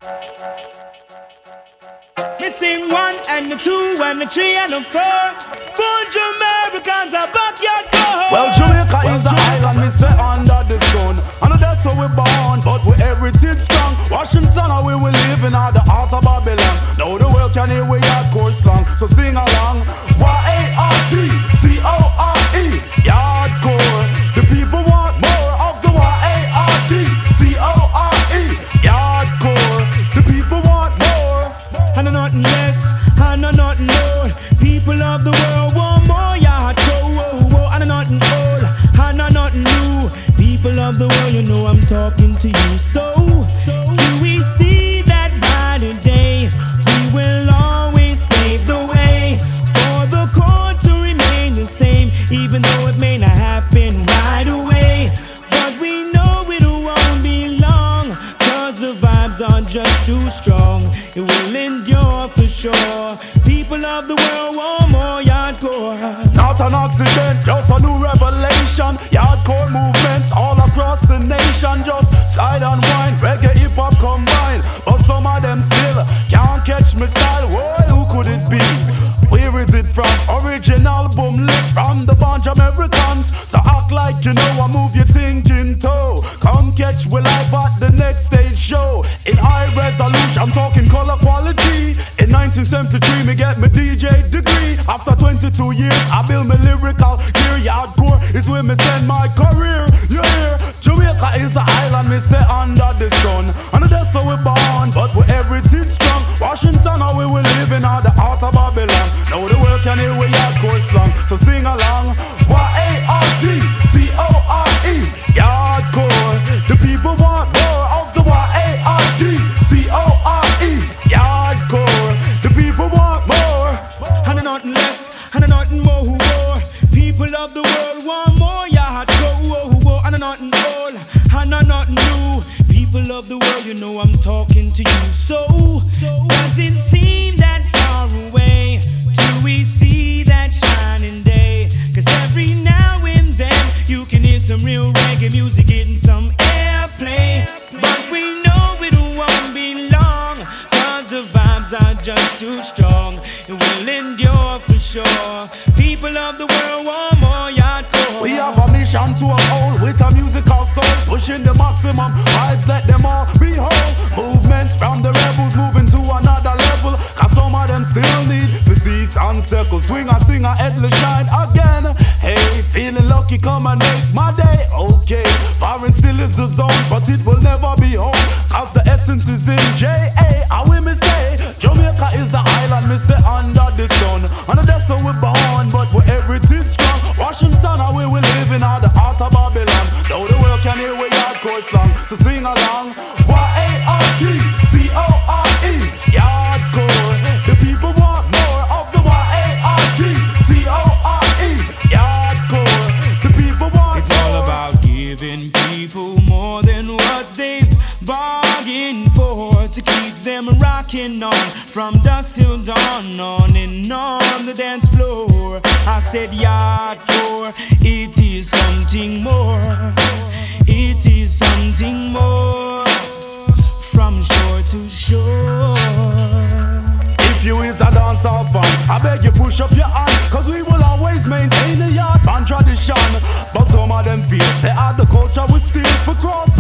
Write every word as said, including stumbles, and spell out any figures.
Me sing one and the two and the three and the four. Bunch of Americans are backyard go. Well, Jamaica well, is an island, me say under the sun. I know that's where we're born, but we heritage strong. Washington, how we will live in all the heart of Babylon. Now the world can hear we hardcore slang, so sing along. Y A R D C O R E, yardcore. The people want more of the Y A R D C O R E, yardcore. The people want more. I know nothing less, I know nothing more. People of the world want more yardcore. Whoa, whoa. I know nothing old, I know nothing new. People of the world, you know I'm talking to you. So, do we see that by today? We will always pave the way for the chord to remain the same, even though it may not happen right away. But we know it won't be long, cause the vibes are just too strong. It will endure for sure. People of the world want more yardcore. Not an accident, just a new revelation. Yardcore movements all across the nation. Just slide and wine, reggae, hip-hop combined. But some of them still can't catch my style. Whoa, who could it be? Where is it from? Original boom lit from the bunch of Americans. So act like you know I move your thinking toe. Come catch we live at the next stage show. In high resolution, I'm talking color quality. In nineteen seventy-three, me get my D J degree. After twenty-two years, I build my lyrical gear. Yardcore is where me send my career. You hear? Jamaica is an island, me say under the sun. And that's how we born, but we heritage strong. Washington, how we will live in all the heart of Babylon. Now the world can hear we hardcore slang, so sing along. Y A R D C O R E, yardcore. The people want more of the Y A R D C O R E, yardcore. The people want more. And nothing less, and nothing more. Whoa. People of the world want more yardcore. Whoa, whoa. And nothing old, and nothing new. People of the world, you know I'm talking to you. So, does it seem that far away till we see that shining day? Cause every now and then you can hear some real reggae music getting some airplay. But we know it won't be long, cause the vibes are just too strong. It will endure for sure. People of the world want more yardcore. We have a mission to uphold with a musical soul, pushing the maximum vibes, let them all be whole. Movements from the rebels moving to another level, cause some of them still need physiques and circles. Swing a sing a headless shine again. Hey, feeling lucky, come and make my day. Okay, foreign still is the zone, but it will never be home, cause the essence is in J A. How we me say, Jamaica is an island, me say under the sun. And that's how we're born, but we're everything strong. Washington, how we will live in all the heart of Babylon. Now the world can hear we hardcore slang, so sing along. Y A R D C O R E, yardcore. The people want more of the Y A R D C O R E, yardcore. The people want It's all about giving people more than what they've bargained for, to keep them rocking on from dusk till dawn, on and on the dance floor. I said yardcore, it is something more. It is something more, from shore to shore. If you is a dancehall fan, I beg you push up your hand, cause we will always maintain the yard band tradition. But some of them feel say all the culture we steal for cross